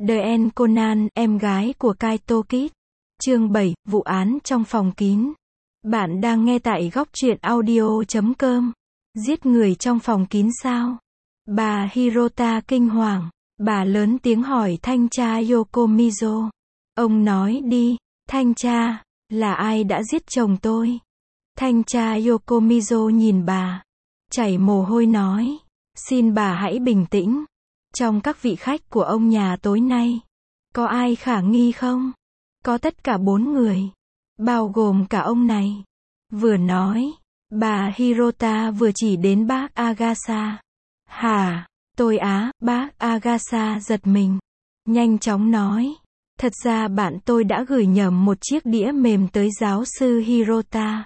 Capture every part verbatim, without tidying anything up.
Dean Conan, em gái của Kaito Kid. Chương bảy, vụ án trong phòng kín. Bạn đang nghe tại góc truyện audio chấm com. Giết người trong phòng kín sao? Bà Hirota kinh hoàng. Bà lớn tiếng hỏi thanh tra Yokomizo. Ông nói đi, thanh tra, là ai đã giết chồng tôi? Thanh tra Yokomizo nhìn bà, chảy mồ hôi nói, xin bà hãy bình tĩnh. Trong các vị khách của ông nhà tối nay, có ai khả nghi không? Có tất cả bốn người, bao gồm cả ông này. Vừa nói, bà Hirota vừa chỉ đến bác Agasa. Hả? Tôi á, bác Agasa giật mình. Nhanh chóng nói, thật ra bạn tôi đã gửi nhầm một chiếc đĩa mềm tới giáo sư Hirota.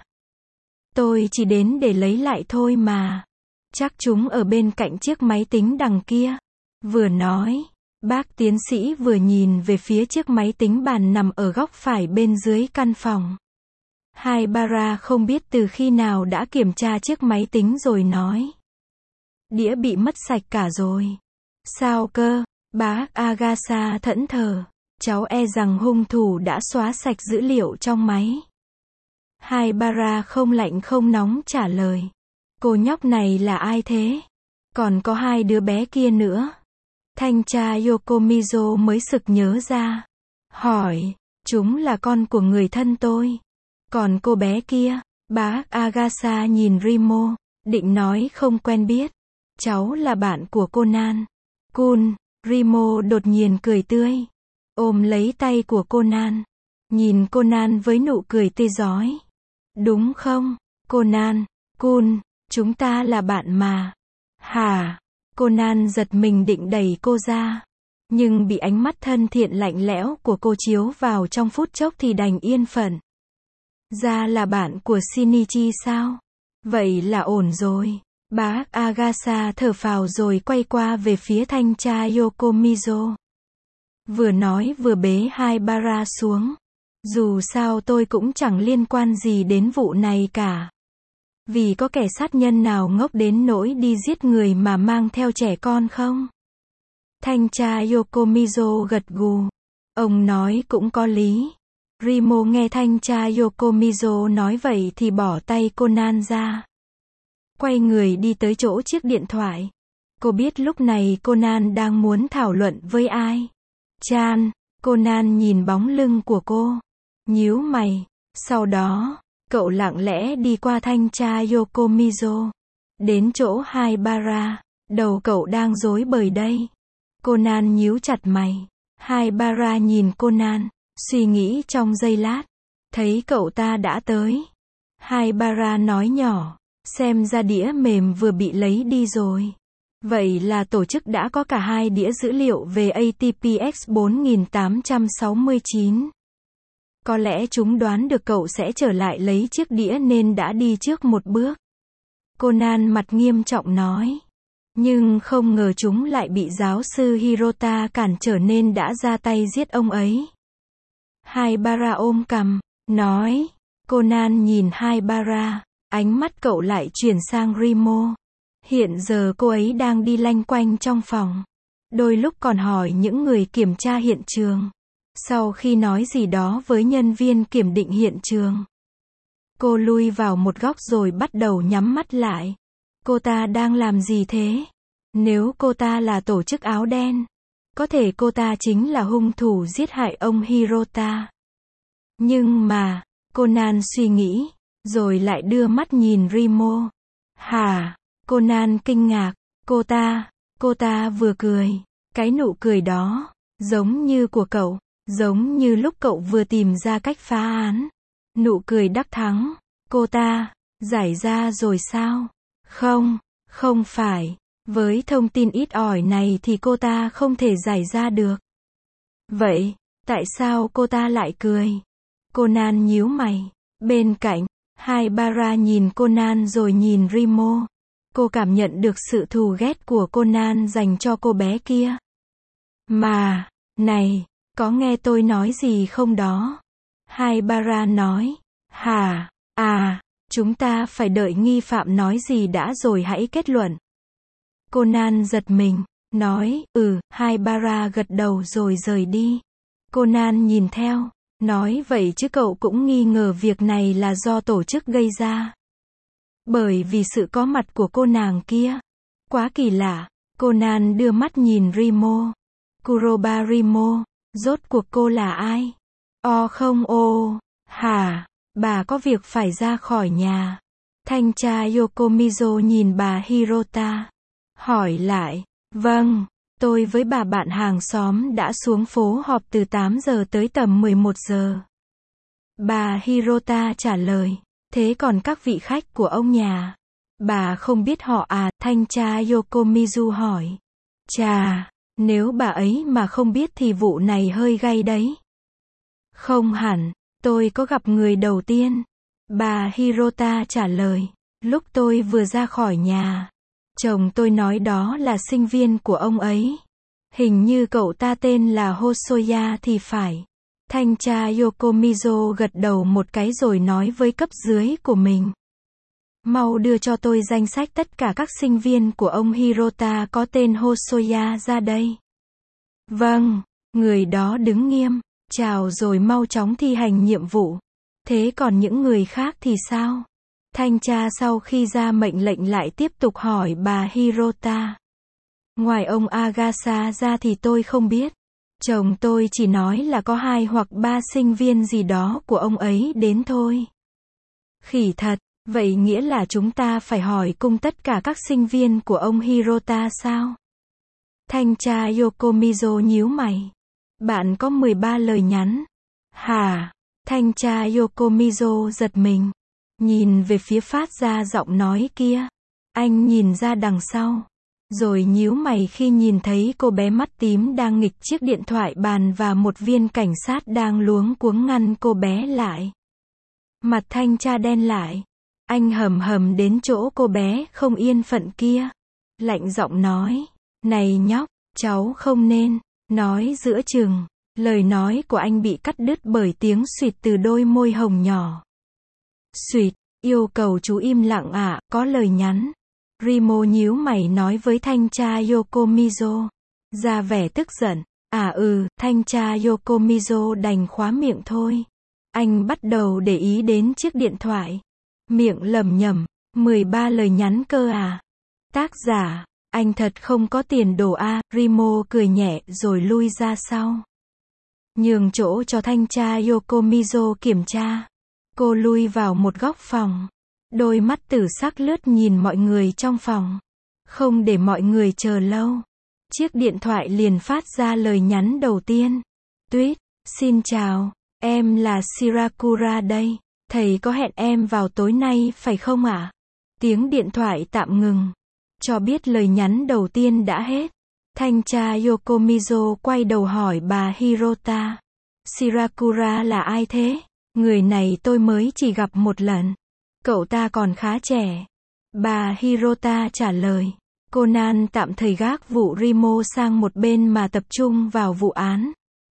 Tôi chỉ đến để lấy lại thôi mà. Chắc chúng ở bên cạnh chiếc máy tính đằng kia. Vừa nói, bác tiến sĩ vừa nhìn về phía chiếc máy tính bàn nằm ở góc phải bên dưới căn phòng. Haibara không biết từ khi nào đã kiểm tra chiếc máy tính rồi nói. Đĩa bị mất sạch cả rồi. Sao cơ? Bác Agasa thẫn thờ. Cháu e rằng hung thủ đã xóa sạch dữ liệu trong máy. Haibara không lạnh không nóng trả lời. Cô nhóc này là ai thế? Còn có hai đứa bé kia nữa. Thanh tra Yokomizo mới sực nhớ ra. Hỏi, chúng là con của người thân tôi. Còn cô bé kia? Bác Agasa nhìn Rimo, định nói không quen biết. Cháu là bạn của Conan. Kun, Rimo đột nhiên cười tươi. Ôm lấy tay của Conan. Nhìn Conan với nụ cười tươi rói. Đúng không, Conan? Kun, chúng ta là bạn mà. Hả? Conan giật mình định đẩy cô ra. Nhưng bị ánh mắt thân thiện lạnh lẽo của cô chiếu vào trong phút chốc thì đành yên phận. Ra là bạn của Shinichi sao? Vậy là ổn rồi. Bác Agasa thở phào rồi quay qua về phía thanh tra Yokomizo. Vừa nói vừa bế Haibara xuống. Dù sao tôi cũng chẳng liên quan gì đến vụ này cả. Vì có kẻ sát nhân nào ngốc đến nỗi đi giết người mà mang theo trẻ con không? Thanh tra Yokomizo gật gù. Ông nói cũng có lý. Rimo nghe thanh tra Yokomizo nói vậy thì bỏ tay Conan ra. Quay người đi tới chỗ chiếc điện thoại. Cô biết lúc này Conan đang muốn thảo luận với ai. Chan, Conan nhìn bóng lưng của cô. Nhíu mày. Sau đó, cậu lặng lẽ đi qua thanh tra Yokomizo. Đến chỗ Haibara. Đầu cậu đang rối bời đây. Conan nhíu chặt mày. Haibara nhìn Conan, suy nghĩ trong giây lát. Thấy cậu ta đã tới. Haibara nói nhỏ. Xem ra đĩa mềm vừa bị lấy đi rồi. Vậy là tổ chức đã có cả hai đĩa dữ liệu về a tê pê x bốn nghìn tám trăm sáu mươi chín. Có lẽ chúng đoán được cậu sẽ trở lại lấy chiếc đĩa nên đã đi trước một bước. Conan mặt nghiêm trọng nói. Nhưng không ngờ chúng lại bị giáo sư Hirota cản trở nên đã ra tay giết ông ấy. Haibara ôm cằm, nói. Conan nhìn Haibara, ánh mắt cậu lại chuyển sang Rimo. Hiện giờ cô ấy đang đi lanh quanh trong phòng. Đôi lúc còn hỏi những người kiểm tra hiện trường. Sau khi nói gì đó với nhân viên kiểm định hiện trường, cô lui vào một góc rồi bắt đầu nhắm mắt lại. Cô ta đang làm gì thế? Nếu cô ta là tổ chức áo đen, có thể cô ta chính là hung thủ giết hại ông Hirota. Nhưng mà, Conan suy nghĩ, rồi lại đưa mắt nhìn Rimo. Hả? Conan kinh ngạc. Cô ta, cô ta vừa cười. Cái nụ cười đó, giống như của cậu. Giống như lúc cậu vừa tìm ra cách phá án. Nụ cười đắc thắng. Cô ta, giải ra rồi sao? Không, không phải. Với thông tin ít ỏi này thì cô ta không thể giải ra được. Vậy, tại sao cô ta lại cười? Conan nhíu mày. Bên cạnh, Haibara nhìn Conan rồi nhìn Rimo. Cô cảm nhận được sự thù ghét của Conan dành cho cô bé kia. Mà, này, có nghe tôi nói gì không đó? Haibara nói. Hả? À, chúng ta phải đợi nghi phạm nói gì đã rồi hãy kết luận. Conan giật mình. nói, ừ, Haibara gật đầu rồi rời đi. Conan nhìn theo, nói vậy chứ cậu cũng nghi ngờ việc này là do tổ chức gây ra. Bởi vì sự có mặt của cô nàng kia. Quá kỳ lạ. Conan đưa mắt nhìn Rimo. Kuroba Rimo, rốt cuộc cô là ai? O không ô, hả, bà có việc phải ra khỏi nhà. Thanh tra Yokomizo nhìn bà Hirota. Hỏi lại, vâng, tôi với bà bạn hàng xóm đã xuống phố họp từ tám giờ tới tầm mười một giờ. Bà Hirota trả lời, thế còn các vị khách của ông nhà? Bà không biết họ à? Thanh tra Yokomizu hỏi. Chà, nếu bà ấy mà không biết thì vụ này hơi gay đấy. Không hẳn, tôi có gặp người đầu tiên. Bà Hirota trả lời, lúc tôi vừa ra khỏi nhà. Chồng tôi nói đó là sinh viên của ông ấy. Hình như cậu ta tên là Hosoya thì phải. Thanh tra Yokomizo gật đầu một cái rồi nói với cấp dưới của mình. Mau đưa cho tôi danh sách tất cả các sinh viên của ông Hirota có tên Hosoya ra đây. Vâng, người đó đứng nghiêm, chào rồi mau chóng thi hành nhiệm vụ. Thế còn những người khác thì sao? Thanh tra sau khi ra mệnh lệnh lại tiếp tục hỏi bà Hirota. Ngoài ông Agasa ra thì tôi không biết. Chồng tôi chỉ nói là có hai hoặc ba sinh viên gì đó của ông ấy đến thôi. Khỉ thật, vậy nghĩa là chúng ta phải hỏi cung tất cả các sinh viên của ông Hirota sao? Thanh tra Yokomizo nhíu mày. Bạn có mười ba lời nhắn. Hả? Thanh tra Yokomizo giật mình. Nhìn về phía phát ra giọng nói kia. Anh nhìn ra đằng sau. Rồi nhíu mày khi nhìn thấy cô bé mắt tím đang nghịch chiếc điện thoại bàn và một viên cảnh sát đang luống cuống ngăn cô bé lại. Mặt thanh tra đen lại. Anh hầm hầm đến chỗ cô bé không yên phận kia. Lạnh giọng nói. Này nhóc, cháu không nên. Nói giữa chừng. Lời nói của anh bị cắt đứt bởi tiếng suýt từ đôi môi hồng nhỏ. Suýt, yêu cầu chú im lặng ạ, à, có lời nhắn. Rimo nhíu mày nói với thanh tra Yokomizo. Ra vẻ tức giận. À ừ, thanh tra Yokomizo đành khóa miệng thôi. Anh bắt đầu để ý đến chiếc điện thoại. Miệng lẩm nhẩm, mười ba lời nhắn cơ à? Tác giả, anh thật không có tiền đồ a. Rimo cười nhẹ rồi lui ra sau. Nhường chỗ cho thanh tra Yokomizo kiểm tra. Cô lui vào một góc phòng. Đôi mắt tử sắc lướt nhìn mọi người trong phòng. Không để mọi người chờ lâu. Chiếc điện thoại liền phát ra lời nhắn đầu tiên. Tweet, xin chào, em là Shirakura đây. Thầy có hẹn em vào tối nay phải không ạ? À? Tiếng điện thoại tạm ngừng. Cho biết lời nhắn đầu tiên đã hết. Thanh tra Yokomizo quay đầu hỏi bà Hirota. Shirakura là ai thế? Người này tôi mới chỉ gặp một lần. Cậu ta còn khá trẻ. Bà Hirota trả lời. Conan tạm thời gác vụ Rimo sang một bên mà tập trung vào vụ án.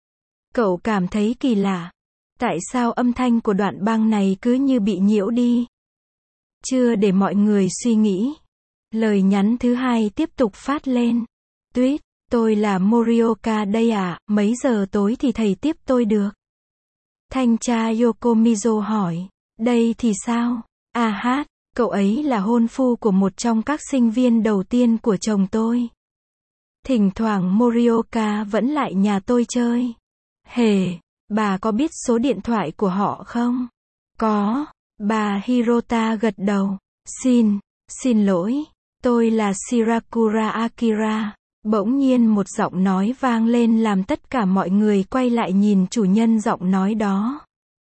Cậu cảm thấy kỳ lạ. Tại sao âm thanh của đoạn băng này cứ như bị nhiễu đi? Chưa để mọi người suy nghĩ. Lời nhắn thứ hai tiếp tục phát lên. Tweet, tôi là Morioka đây à, mấy giờ tối thì thầy tiếp tôi được? Thanh tra Yokomizo hỏi. Đây thì sao? À hát, cậu ấy là hôn phu của một trong các sinh viên đầu tiên của chồng tôi. Thỉnh thoảng Morioka vẫn lại nhà tôi chơi. Hề, bà có biết số điện thoại của họ không? Có. Bà Hirota gật đầu. Xin, xin lỗi, tôi là Shirakura Akira. Bỗng nhiên một giọng nói vang lên làm tất cả mọi người quay lại nhìn chủ nhân giọng nói đó.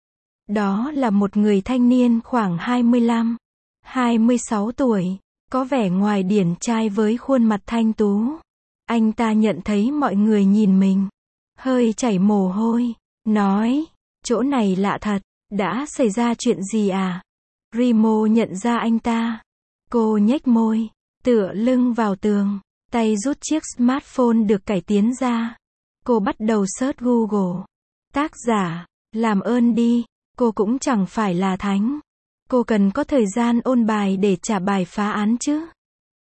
Đó là một người thanh niên khoảng hai mươi lăm, hai mươi sáu tuổi, có vẻ ngoài điển trai với khuôn mặt thanh tú. Anh ta nhận thấy mọi người nhìn mình, hơi chảy mồ hôi, nói, chỗ này lạ thật, đã xảy ra chuyện gì à? Rimo nhận ra anh ta. Cô nhếch môi, tựa lưng vào tường, tay rút chiếc smartphone được cải tiến ra. Cô bắt đầu search Google. Tác giả, làm ơn đi, cô cũng chẳng phải là thánh. Cô cần có thời gian ôn bài để trả bài phá án chứ.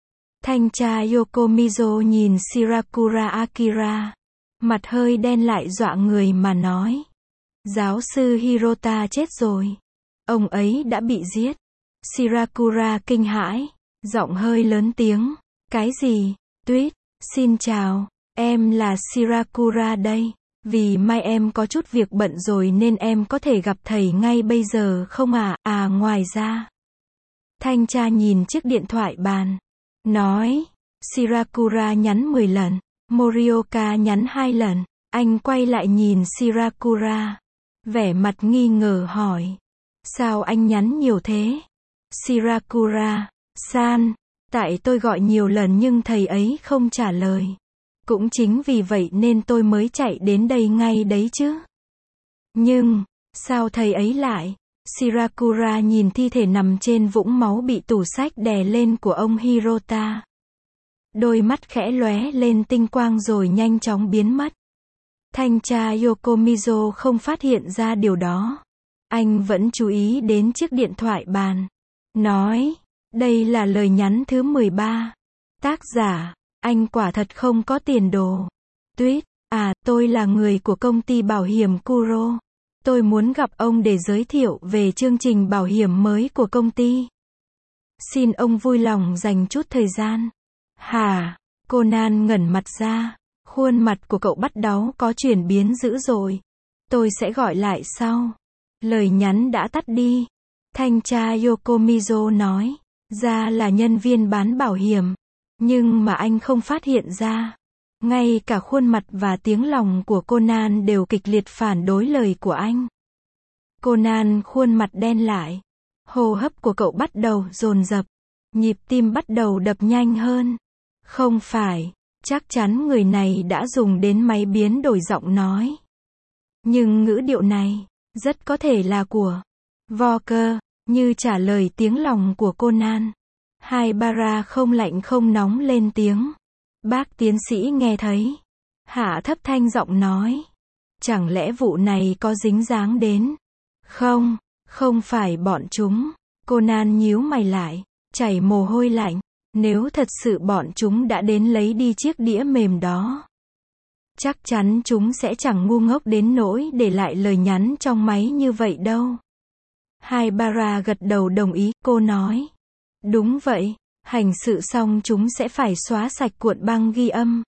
Thanh tra Yokomizo nhìn Shirakura Akira. Mặt hơi đen lại dọa người mà nói. Giáo sư Hirota chết rồi. Ông ấy đã bị giết. Shirakura kinh hãi. Giọng hơi lớn tiếng. Cái gì? Tuyết, xin chào. Em là Shirakura đây. Vì mai em có chút việc bận rồi nên em có thể gặp thầy ngay bây giờ không à? À ngoài ra. Thanh tra nhìn chiếc điện thoại bàn. Nói. Shirakura nhắn mười lần. Morioka nhắn hai lần. Anh quay lại nhìn Shirakura. Vẻ mặt nghi ngờ hỏi. Sao anh nhắn nhiều thế? Shirakura. San. Tại tôi gọi nhiều lần nhưng thầy ấy không trả lời. Cũng chính vì vậy nên tôi mới chạy đến đây ngay đấy chứ. Nhưng, sao thầy ấy lại? Shirakura nhìn thi thể nằm trên vũng máu bị tủ sách đè lên của ông Hirota. Đôi mắt khẽ lóe lên tinh quang rồi nhanh chóng biến mất. Thanh tra Yokomizo không phát hiện ra điều đó. Anh vẫn chú ý đến chiếc điện thoại bàn. Nói, đây là lời nhắn thứ mười ba. Tác giả, anh quả thật không có tiền đồ. Tuyết, à, tôi là người của công ty bảo hiểm Kuro. Tôi muốn gặp ông để giới thiệu về chương trình bảo hiểm mới của công ty. Xin ông vui lòng dành chút thời gian. Hả? Conan ngẩn mặt ra. Khuôn mặt của cậu bắt đầu có chuyển biến dữ dội. Tôi sẽ gọi lại sau. Lời nhắn đã tắt đi. Thanh tra Yokomizo nói. Ra là nhân viên bán bảo hiểm. Nhưng mà anh không phát hiện ra. Ngay cả khuôn mặt và tiếng lòng của Conan đều kịch liệt phản đối lời của anh. Conan khuôn mặt đen lại. Hô hấp của cậu bắt đầu dồn dập. Nhịp tim bắt đầu đập nhanh hơn. Không phải, chắc chắn người này đã dùng đến máy biến đổi giọng nói. Nhưng ngữ điệu này, rất có thể là của Walker, như trả lời tiếng lòng của Conan. Haibara không lạnh không nóng lên tiếng. Bác tiến sĩ nghe thấy. Hạ thấp thanh giọng nói. Chẳng lẽ vụ này có dính dáng đến? Không, không phải bọn chúng. Conan nhíu mày lại, chảy mồ hôi lạnh. Nếu thật sự bọn chúng đã đến lấy đi chiếc đĩa mềm đó, chắc chắn chúng sẽ chẳng ngu ngốc đến nỗi để lại lời nhắn trong máy như vậy đâu. Haibara gật đầu đồng ý, cô nói. Đúng vậy, hành sự xong chúng sẽ phải xóa sạch cuộn băng ghi âm.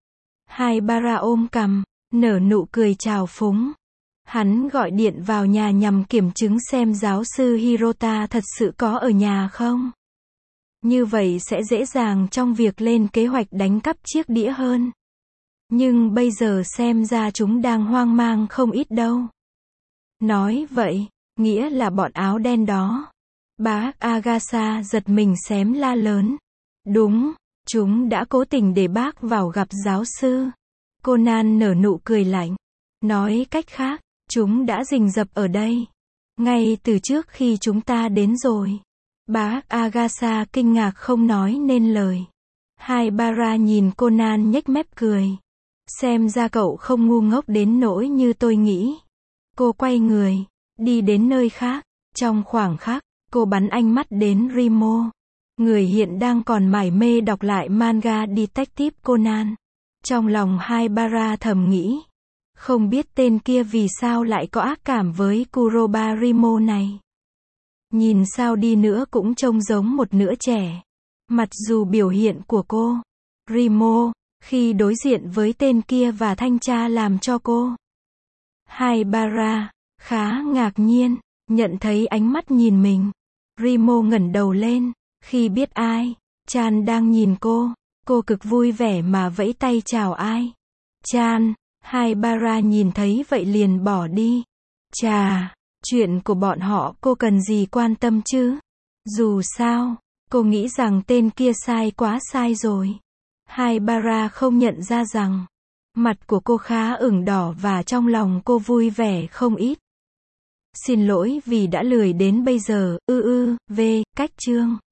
Haibara ôm cằm, nở nụ cười trào phúng. Hắn gọi điện vào nhà nhằm kiểm chứng xem giáo sư Hirota thật sự có ở nhà không. Như vậy sẽ dễ dàng trong việc lên kế hoạch đánh cắp chiếc đĩa hơn. Nhưng bây giờ xem ra chúng đang hoang mang không ít đâu. Nói vậy, nghĩa là bọn áo đen đó. Bác Agatha giật mình xém la lớn. Đúng, chúng đã cố tình để bác vào gặp giáo sư. Conan nở nụ cười lạnh. Nói cách khác, chúng đã rình rập ở đây. Ngay từ trước khi chúng ta đến rồi. Bác Agatha kinh ngạc không nói nên lời. Haibara nhìn Conan nhếch mép cười. Xem ra cậu không ngu ngốc đến nỗi như tôi nghĩ. Cô quay người, đi đến nơi khác. Trong khoảng khắc, cô bắn ánh mắt đến Rimo. Người hiện đang còn mải mê đọc lại manga Detective Conan. Trong lòng Haibara thầm nghĩ. Không biết tên kia vì sao lại có ác cảm với Kuroba Rimo này. Nhìn sao đi nữa cũng trông giống một nửa trẻ. Mặc dù biểu hiện của cô, Rimo, khi đối diện với tên kia và thanh tra làm cho cô Haibara khá ngạc nhiên, nhận thấy ánh mắt nhìn mình. Rimo ngẩng đầu lên, khi biết ai, Chan đang nhìn cô, cô cực vui vẻ mà vẫy tay chào ai. Chan, Haibara nhìn thấy vậy liền bỏ đi. Chà, chuyện của bọn họ cô cần gì quan tâm chứ? Dù sao, cô nghĩ rằng tên kia sai quá sai rồi. Haibara không nhận ra rằng, mặt của cô khá ửng đỏ và trong lòng cô vui vẻ không ít. Xin lỗi vì đã lười đến bây giờ, ư ư, v, cách chương.